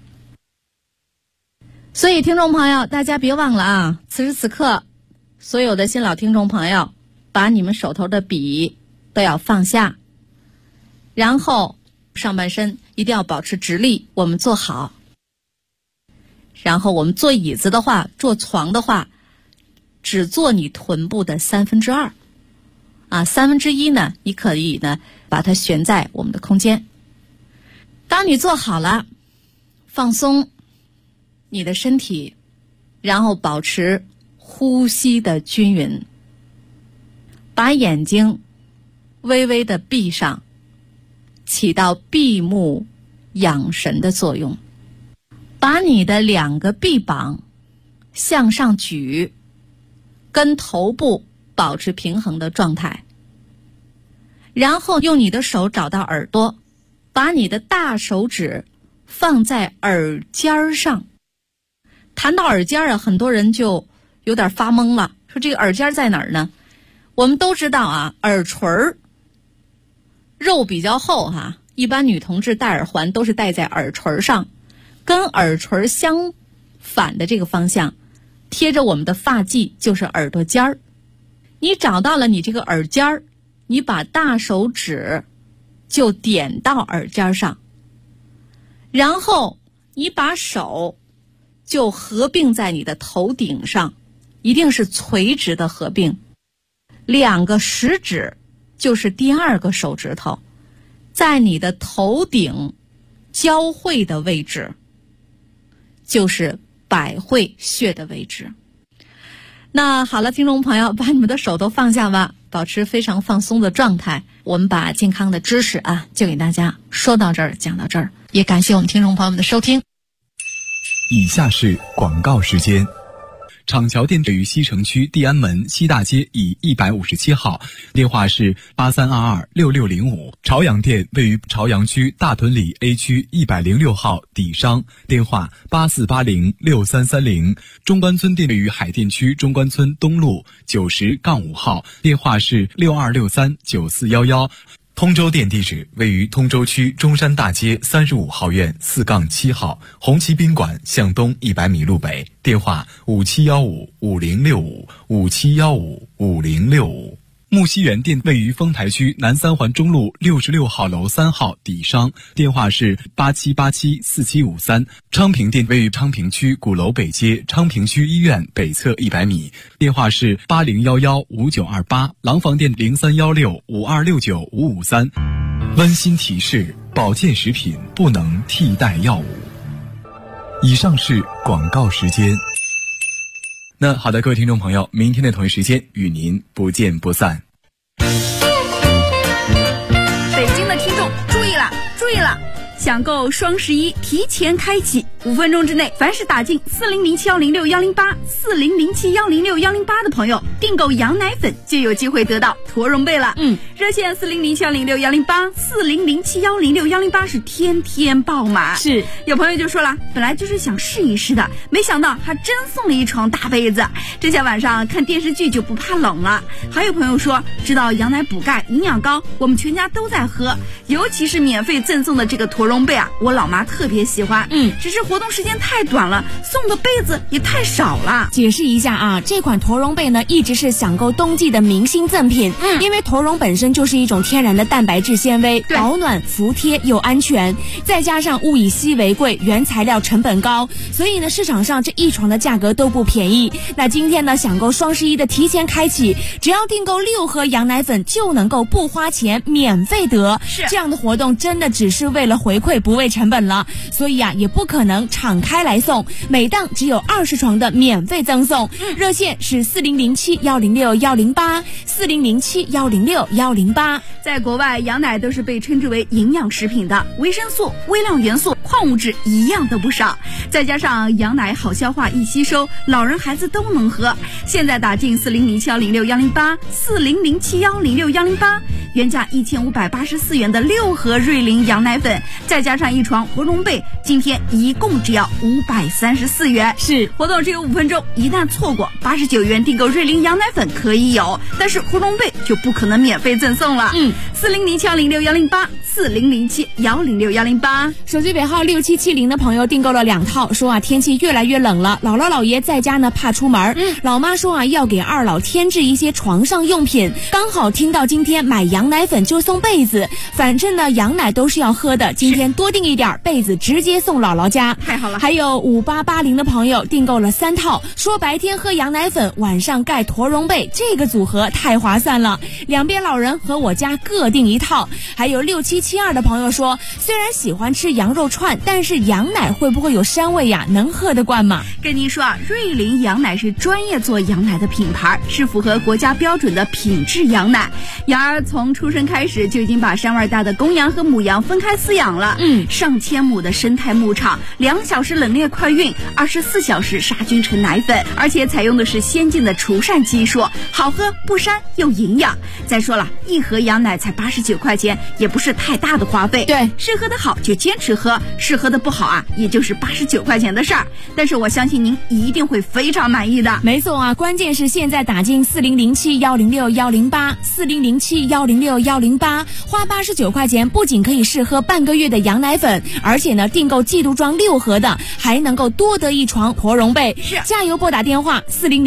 所以听众朋友，大家别忘了啊，此时此刻所有的新老听众朋友，把你们手头的笔都要放下，然后上半身一定要保持直立，我们坐好。然后我们坐椅子的话，坐床的话，只坐你臀部的2/3啊，1/3呢，你可以呢把它悬在我们的空间。当你坐好了，放松你的身体，然后保持呼吸的均匀，把眼睛微微的闭上，起到闭目养神的作用。把你的2个臂膀向上举，跟头部保持平衡的状态，然后用你的手找到耳朵，把你的大手指放在耳尖上。谈到耳尖啊，很多人就有点发懵了，说这个耳尖在哪儿呢？我们都知道啊，耳垂肉比较厚哈，一般女同志戴耳环都是戴在耳垂上，跟耳垂相反的这个方向贴着我们的发际就是耳朵尖儿。你找到了你这个耳尖儿，你把大手指就点到耳尖上，然后你把手就合并在你的头顶上，一定是垂直的合并。2个食指就是第2个手指头，在你的头顶交汇的位置，就是百会穴的位置。那好了，听众朋友，把你们的手都放下吧，保持非常放松的状态。我们把健康的知识啊，就给大家说到这儿，讲到这儿，也感谢我们听众朋友们的收听。 以下是广告时间。厂桥店位于西城区地安门西大街以157号，电话是83226605。朝阳店位于朝阳区大屯里 A 区106号底商，电话84806330。中关村店位于海淀区中关村东路90-5号，电话是62639411。通州店地址位于通州区中山大街35号院4-7号，红旗宾馆向东100米路北，电话57155065，57155065。木樨园店位于丰台区南三环中路66号楼3号底商，电话是87874753。昌平店位于昌平区鼓楼北街昌平区医院北侧100米，电话是80115928。廊坊店031652695553。 温馨提示：保健食品不能替代药物。以上是广告时间。那好的，各位听众朋友，明天的同一时间与您不见不散。 北京的听众注意了，注意了！抢购双11提前开启，5分钟之内，凡是打进40071061084007106108的朋友，订购羊奶粉就有机会得到驼绒被了。热线40071061084007106108是天天爆满。 是， 有朋友就说了，本来就是想试一试的，没想到还真送了一床大被子。之前晚上看电视剧就不怕冷了。还有朋友说，知道羊奶补钙营养高，我们全家都在喝，尤其是免费赠送的这个驼绒被啊，我老妈特别喜欢。只是活动时间太短了，送的被子也太少了。 解释一下啊，这款驼绒被呢一直是抢购冬季的明星赠品。因为驼绒本身就是一种天然的蛋白质纤维，保暖服帖又安全，再加上物以稀为贵，原材料成本高，所以呢市场上这一床的价格都不便宜。那今天呢抢购双11的提前开启，只要订购6盒羊奶粉就能够不花钱免费得。 是这样的活动真的只是为了回馈，不为成本了，所以啊也不可能敞开来送，每档只有20床的免费赠送。热线是40071061084007106108。 在国外，羊奶都是被称之为营养食品的，维生素、微量元素、矿物质一样都不少，再加上羊奶好消化易吸收，老人孩子都能喝。现在打进40071061084007106108，原价1584元的6盒瑞麟羊奶粉，再加上一床驼绒被，今天一共只要534元。 是， 活动只有5分钟，一旦错过，89元订购瑞麟羊奶粉可以有，但是驼绒被就不可能免费赠送了。40071061084007106108。 手机尾号6770的朋友订购了2套，说啊天气越来越冷了，姥姥姥爷在家呢怕出门，老妈说啊要给二老添置一些床上用品，刚好听到今天买羊奶粉就送被子，反正呢羊奶都是要喝的，今天多订一点，被子直接送姥姥家。 太好了。 还有5880的朋友订购了3套，说白天喝羊奶粉，晚上盖驼绒被，这个组合太划算了，两边老人和我家各订1套。还有6772的朋友说，虽然喜欢吃羊肉串，但是羊奶会不会有膻味呀？能喝得惯吗？ 跟您说啊，瑞麟羊奶是专业做羊奶的品牌，是符合国家标准的品质羊奶。羊儿从出生开始就已经把膻味大的公羊和母羊分开饲养了。上千亩的生态牧场，2小时冷链快运，24小时杀菌成奶粉，而且采用的是先进的除膻技术，好喝不膻又营养。再说了，一盒羊奶才89块钱，也不是太大的花费。 对， 是喝的好就坚持喝，是喝的不好啊，也就是89块钱的事儿。但是我相信您一定会非常满意的。 没错啊，关键是现在打进40071061084007106108，花89块钱，不仅可以试喝半个月的羊奶粉，而且呢订购季度装6盒的，还能够多得一床驼绒被。 是， 加油拨打电话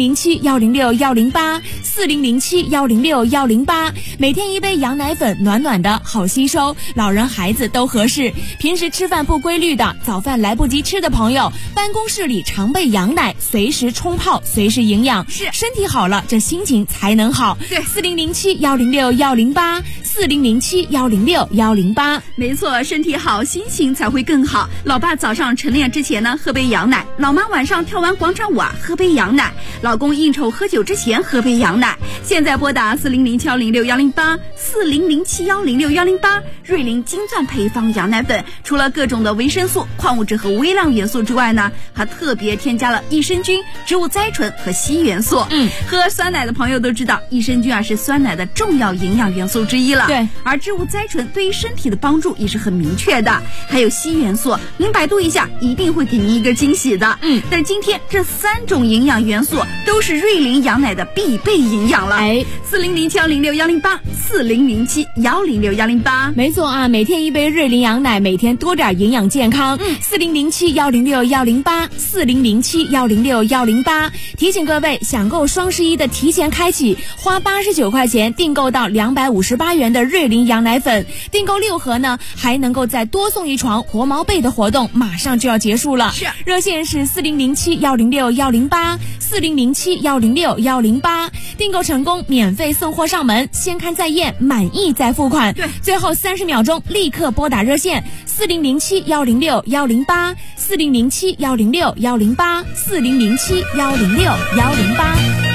40071061084007106108，每天1杯羊奶粉，暖暖的好吸收，老人孩子都合适。平时吃饭不规律的，早饭来不及吃的朋友，办公室里常备羊奶，随时冲泡，随时营养。 是， 身体好了，这心情才能好。 对 40071061084007106108。 没错，身体好，心情才会更好。老爸早上晨练之前呢，喝杯羊奶；老妈晚上跳完广场舞啊，喝杯羊奶；老公应酬喝酒之前喝杯羊奶。现在拨打40071061084007106108，瑞麟金钻配方羊奶粉，除了各种的维生素、矿物质和微量元素之外呢，还特别添加了益生菌、植物甾醇和硒元素。喝酸奶的朋友都知道，益生菌啊是酸奶的重要营养元素之一了。 对， 而植物甾醇对于身体的帮助也是很明确的，还有硒元素，您百度一下，一定会给您一个惊喜的。但今天这3种营养元素都是瑞麟羊奶的必备营养了。40071061084007106108。 没错啊，每天1杯瑞麟羊奶，每天多点营养健康。40071061084007106108。提醒各位，想购双11的提前开启，花89块钱订购到258元的瑞麟羊奶粉，订购6盒呢，还能够再多送一床活毛被的活动，马上就要结束了。 是， 热线是40071061084007106108。 订购成功免费送货上门，先看再验，满意再付款。 对， 最后30秒钟立刻拨打热线4007-106-108，4007-106-108，4007-106-108。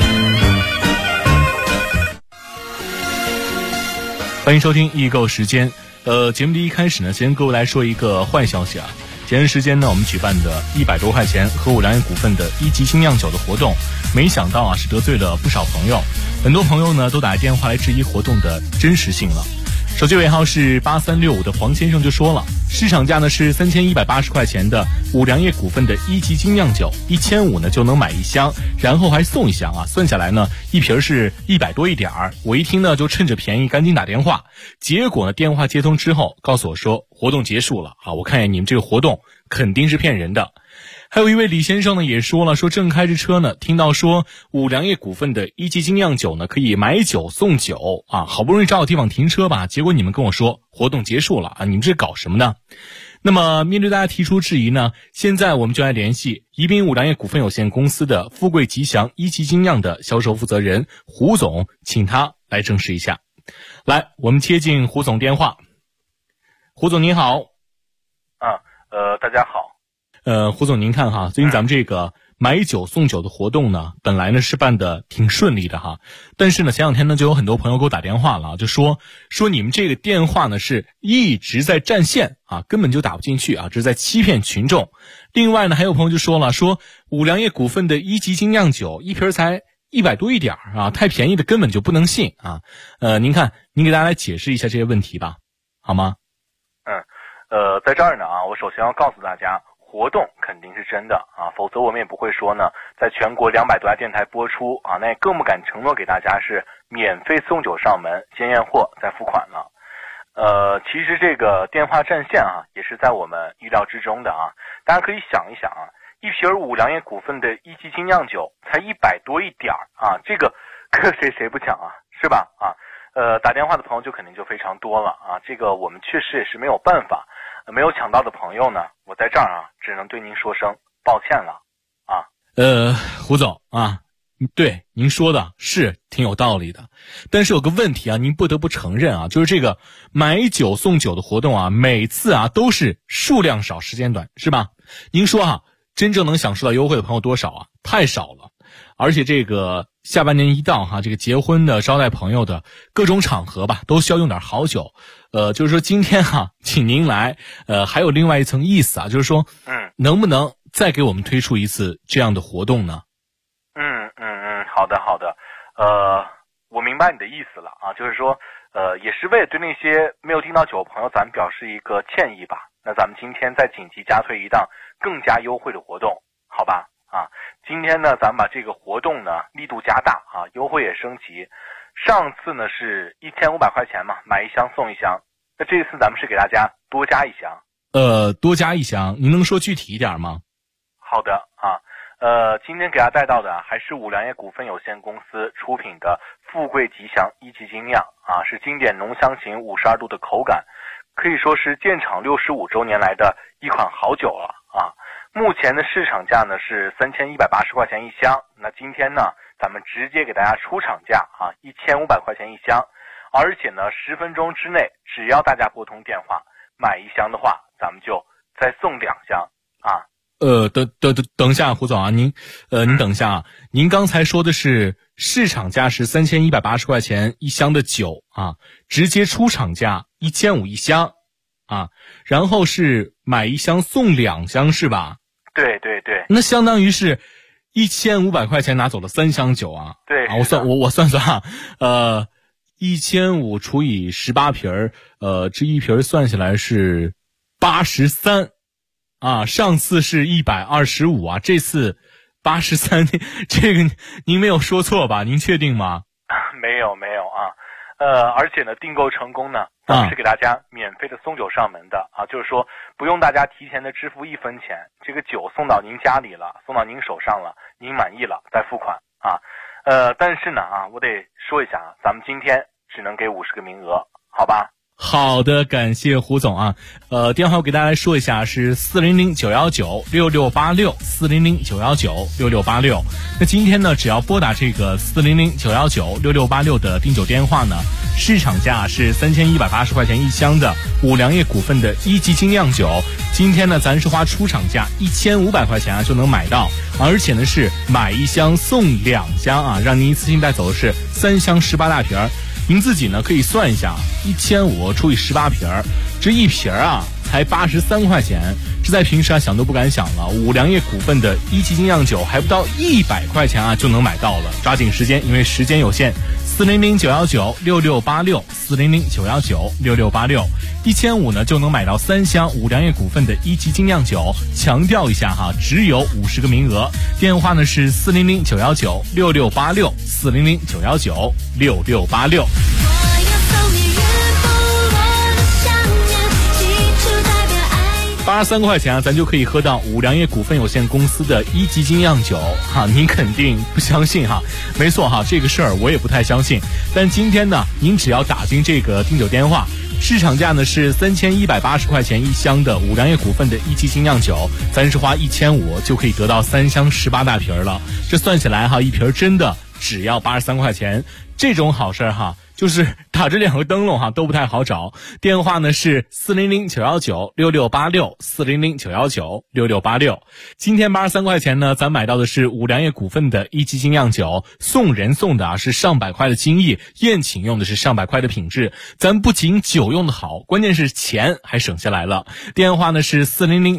欢迎收听易购时间。节目的一开始呢，先跟各位来说一个坏消息啊。前段时间呢，我们举办的100多块钱和五粮液股份的1级精酿酒的活动，没想到啊是得罪了不少朋友，很多朋友呢都打电话来质疑活动的真实性了。手机尾号是8365的黄先生就说了，市场价呢是3180块钱的五粮液股份的1级精酿酒，1500呢就能买一箱，然后还送一箱啊，算下来呢一瓶是100多一点儿。我一听呢就趁着便宜赶紧打电话，结果呢电话接通之后告诉我说活动结束了啊，我看见你们这个活动肯定是骗人的。还有一位李先生呢也说了，说正开着车呢，听到说五粮液股份的1级精酿酒呢可以买酒送酒啊，好不容易找个地方停车吧，结果你们跟我说活动结束了啊，你们这搞什么呢？那么面对大家提出质疑呢，现在我们就来联系宜宾五粮液股份有限公司的富贵吉祥1级精酿的销售负责人胡总，请他来证实一下。来，我们接进胡总电话。胡总您好。 大家好。 胡总您看哈，最近咱们这个买酒送酒的活动呢，本来呢是办的挺顺利的哈，但是呢前两天呢就有很多朋友给我打电话了，就说你们这个电话呢是一直在占线啊，根本就打不进去啊，这是在欺骗群众。另外呢还有朋友就说了，说五粮液股份的1级精酿酒一瓶才100多一点啊，太便宜的根本就不能信啊。您看您给大家来解释一下这些问题吧，好吗？ 在这儿呢啊，我首先要告诉大家，活动肯定是真的啊，否则我们也不会说呢，在全国200多家电台播出啊，那也更不敢承诺给大家是免费送酒上门，先验货再付款了。其实这个电话占线啊，也是在我们预料之中的啊。大家可以想一想啊，一瓶五粮液股份的1级精酿酒才100多一点啊，这个搁谁不抢啊，是吧？啊，打电话的朋友就肯定就非常多了啊，这个我们确实也是没有办法。没有抢到的朋友呢，我在这儿啊，只能对您说声抱歉了啊。 胡总啊，对您说的是挺有道理的，但是有个问题啊，您不得不承认啊，就是这个买酒送酒的活动啊，每次啊都是数量少时间短，是吧？您说啊，真正能享受到优惠的朋友多少啊？太少了。而且这个下半年一到哈，这个结婚的、招待朋友的各种场合吧，都需要用点好酒。就是说今天哈，请您来，还有另外一层意思啊，就是说，能不能再给我们推出一次这样的活动呢？ 好的，我明白你的意思了啊，就是说，也是为了对那些没有订到酒的朋友，咱们表示一个歉意吧。那咱们今天再紧急加推一档更加优惠的活动，好吧？啊，今天呢，咱们把这个活动呢力度加大啊，优惠也升级。上次呢是1500块钱嘛，买一箱送一箱。那这次咱们是给大家多加一箱。 多加一箱，您能说具体一点吗？ 好的啊，今天给大家带到的还是五粮液股份有限公司出品的富贵吉祥1级精酿啊，是经典浓香型52度的口感，可以说是建厂65周年来的一款好酒了啊。目前的市场价呢是3180块钱一箱，那今天呢咱们直接给大家出厂价啊，1500块钱一箱，而且呢10分钟之内，只要大家拨通电话买一箱的话，咱们就再送2箱啊。 等一下，胡总啊，您等一下啊，您刚才说的是市场价是3180块钱一箱的酒啊，直接出厂价1500一箱啊，然后是买一箱送2箱是吧？ 对， 那相当于是1500块钱拿走了3箱酒啊。 对啊，我算啊，1500除以18瓶这一瓶算下来是83啊，上次是125啊，这次83，这个您没有说错吧？您确定吗？ 没有啊。而且呢，订购成功呢，咱们是给大家免费的送酒上门的啊，就是说不用大家提前的支付1分钱，这个酒送到您家里了，送到您手上了，您满意了再付款啊。但是呢啊，我得说一下啊，咱们今天只能给50个名额，好吧？ 好的，感谢胡总啊。电话我给大家来说一下，是400-919-6686，400-919-6686。那今天呢，只要拨打这个400-919-6686的订酒电话呢，市场价是3180块钱一箱的五粮液股份的一级精酿酒。今天呢，咱是花出厂价1500块钱啊就能买到，而且呢是买一箱送2箱啊，让您一次性带走的是3箱18大瓶。您自己呢可以算一下，1500除以18瓶，这一瓶啊才83块钱，这在平时啊想都不敢想了。五粮液股份的一级精酿酒还不到100块钱啊就能买到了，抓紧时间，因为时间有限。400-919-6686，400-919-6686，1500呢就能买到3箱五粮液股份的一级精酿酒。强调一下哈，只有50个名额。电话呢是400-919-6686，400-919-6686。83块钱啊，咱就可以喝到五粮液股份有限公司的一级精酿酒哈，您肯定不相信哈？没错哈，这个事儿我也不太相信。但今天呢，您只要打进这个订酒电话，市场价呢是3180块钱一箱的五粮液股份的一级精酿酒，咱是花1500就可以得到3箱18大瓶了。这算起来哈，一瓶真的只要83块钱，这种好事哈。就是打着2个灯笼哈都不太好找。电话呢是400-919-6686，400-919-6686。今天83块钱呢，咱买到的是五粮液股份的一级精酿酒，送人送的啊是上百块的精益，宴请用的是上百块的品质。咱不仅酒用的好，关键是钱还省下来了。电话呢是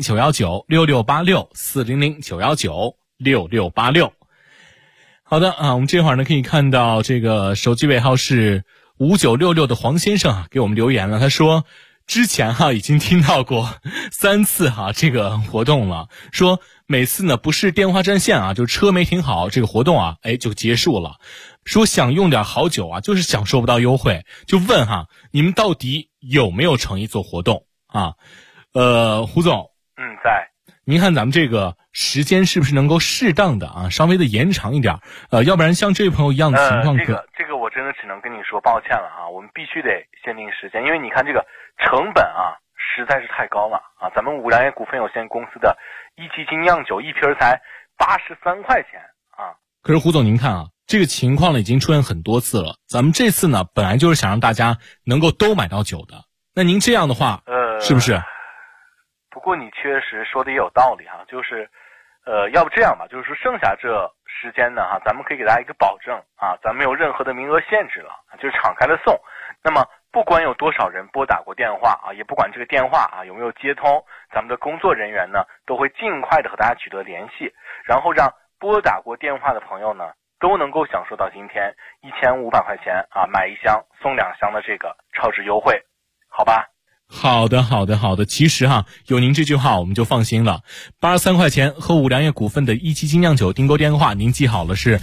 400-919-6686，400-919-6686。好的啊，我们这会儿呢可以看到这个手机尾号是5966的黄先生啊给我们留言了，他说之前已经听到过3次这个活动了，说每次呢不是电话占线啊，就车没停好，这个活动就结束了。说想用点好酒就是享受不到优惠，就问你们到底有没有诚意做活动啊？胡总， 在。 您看咱们这个时间是不是能够适当的稍微的延长一点？要不然像这位朋友一样的情况这个我真的只能跟你说抱歉了我们必须得限定时间，因为你看这个成本实在是太高了咱们五粮液股份有限公司的一级精酿酒一瓶才83块钱可是胡总您看这个情况呢已经出现很多次了，咱们这次呢本来就是想让大家能够都买到酒的，那您这样的话是不是？ 不过你确实说的也有道理就是要不这样吧，就是说剩下这时间呢咱们可以给大家一个保证咱没有任何的名额限制了，就是敞开的送。那么不管有多少人拨打过电话也不管这个电话有没有接通，咱们的工作人员呢都会尽快的和大家取得联系，然后让拨打过电话的朋友呢都能够享受到今天1500块钱买1箱送2箱的这个超值优惠，好吧？ 好的，其实有您这句话我们就放心了。83块钱和五粮液股份的一级精酿酒订购电话您记好了，是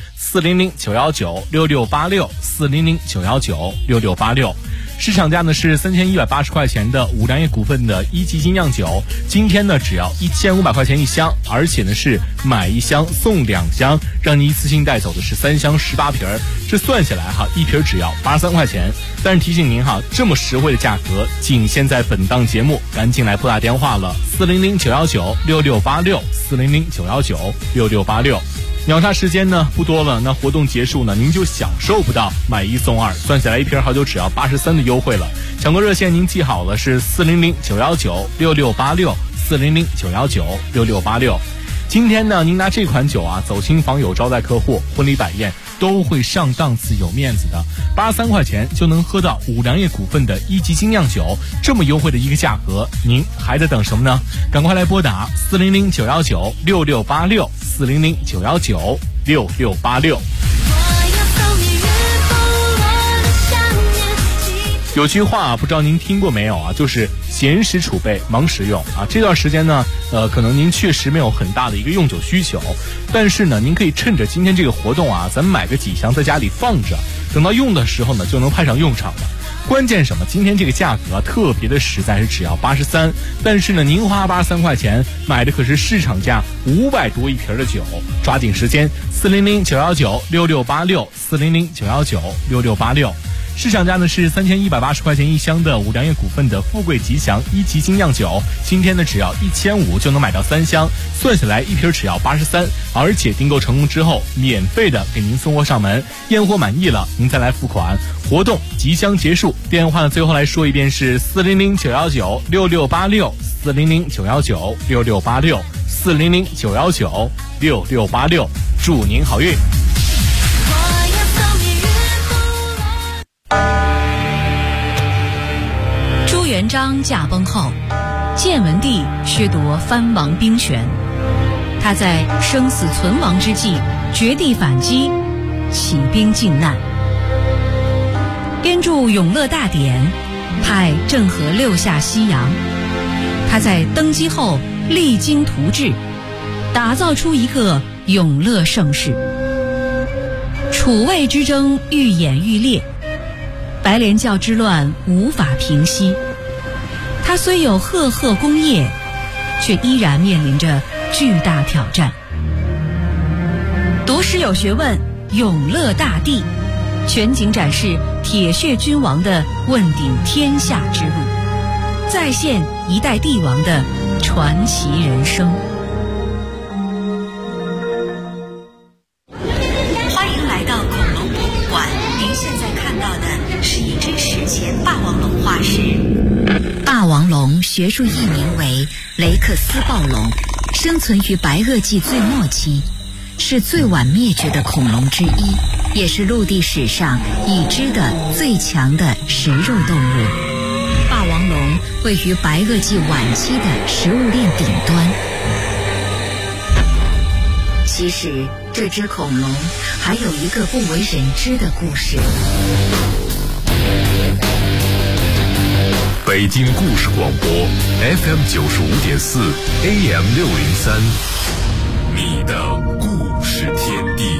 400-919-6686，400-919-6686。市场价呢是3180块钱的五粮液股份的一级精酿酒，今天呢只要1500块钱一箱，而且呢是买1箱送2箱，让你一次性带走的是3箱18瓶，这算下来一瓶只要83块钱。但是提醒您这么实惠的价格仅限在本档节目，赶紧来拨打电话了，400-919-6686，400-919-6686。秒杀时间呢不多了，那活动结束呢您就享受不到买1送2，算下来一瓶好酒只要83的优惠了。抢购热线您记好了，是400-919-6686，400-919-6686。今天呢您拿这款酒走亲访友、招待客户、婚礼摆宴都会上档次有面子的。83块钱就能喝到五粮液股份的一级精酿酒，这么优惠的一个价格，您还在等什么呢？赶快来拨打400-919-6686，400-919-6686。有句话不知道您听过没有就是闲时储备，忙时用这段时间呢可能您确实没有很大的一个用酒需求，但是呢您可以趁着今天这个活动咱们买个几箱在家里放着，等到用的时候呢就能派上用场了。关键什么？今天这个价格特别的实在，是只要83，但是呢您花83块钱买的可是市场价500多一瓶的酒，抓紧时间，400-919-6686，400-919-6686。 市场价呢是3180块钱一箱的五粮液股份的富贵吉祥1级精酿酒，今天呢只要1500就能买到3箱，算下来一瓶只要83，而且订购成功之后免费的给您送货上门，验货满意了您再来付款。活动即将结束，电话呢最后来说一遍是400-919-6686，400-919-6686，400-919-6686，祝您好运。 朱元璋驾崩后，建文帝削夺藩王兵权，他在生死存亡之际绝地反击，起兵靖难，编著《永乐大典》，派郑和六下西洋。他在登基后励精图治，打造出一个永乐盛世。楚魏之争愈演愈烈，白莲教之乱无法平息。他虽有赫赫功业，却依然面临着巨大挑战。读史有学问，永乐大帝全景展示铁血君王的问鼎天下之路，再现一代帝王的传奇人生。欢迎来到恐龙博物馆，您现在看到的是一只史前霸王龙化石。霸王龙学术译名为雷克斯暴龙，生存于白垩纪最末期，是最晚灭绝的恐龙之一，也是陆地史上已知的最强的食肉动物。霸王龙位于白垩纪晚期的食物链顶端。其实这只恐龙还有一个不为人知的故事。 北京故事广播 FM 95.4 AM 603，你的故事天地。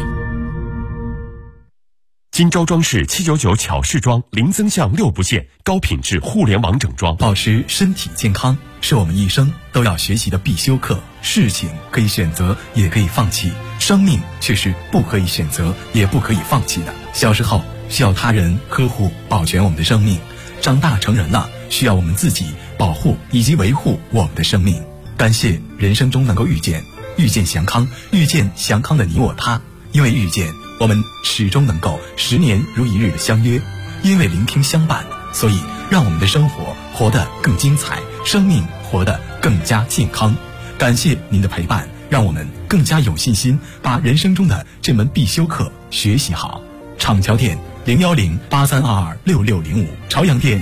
金招装饰799巧饰装，零增项6不限，高品质互联网整装， 保持身体健康是我们一生都要学习的必修课。事情可以选择，也可以放弃，生命却是不可以选择，也不可以放弃的。小时候需要他人呵护保全我们的生命，长大成人了，需要我们自己保护以及维护我们的生命。感谢人生中能够遇见祥康，遇见祥康的你我他。因为遇见，我们始终能够10年如一日的相约；因为聆听相伴，所以让我们的生活活得更精彩，生命活得更加健康。感谢您的陪伴，让我们更加有信心把人生中的这门必修课学习好。厂桥店01083226605，朝阳店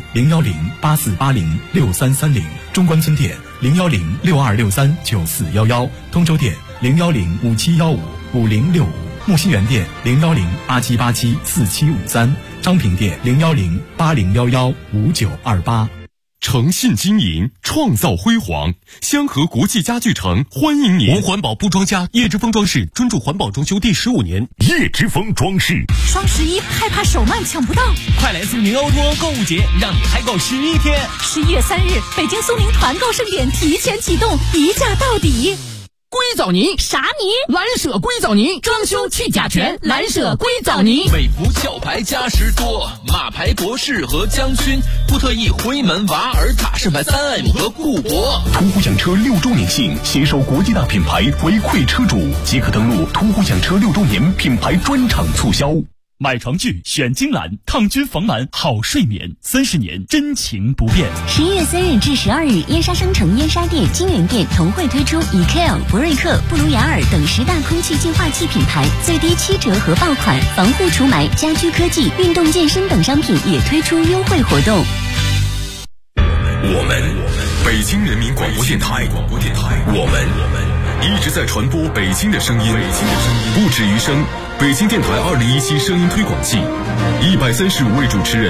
01084806330，中关村店01062639411，通州店01057155065，木樨园店01087874753，昌平店01080115928。 诚信经营，创造辉煌。香河国际家具城欢迎您！环保布庄家叶之峰装饰专注环保装修第15年。 叶之峰装饰， 双11害怕手慢抢不到， 快来苏宁欧多购物节，让你嗨购11天。 11月3日，北京苏宁团购盛典提前启动，一价到底。 硅藻泥啥泥？ 蓝舍硅藻泥，装修去甲醛，蓝舍硅藻泥。 美孚壳牌嘉实多，马牌博士和将军，布特意辉门瓦尔塔盛牌3M 和固铂。 途虎养车6周年庆，携手国际大品牌回馈车主，即可登录途虎养车6周年品牌专场促销。 买床具选金兰，抗菌防螨好睡眠，30年真情不变。 11月3日至12日，燕莎商城、燕莎店、金源店同会推出EKL、博瑞克、布鲁雅尔等10大空气净化器品牌最低7折和爆款，防护除霾、家居科技、运动健身等商品也推出优惠活动。 我们北京人民广播电台，我们一直在传播北京的声音，不止于声。北京电台2017声音推广季，135位主持人。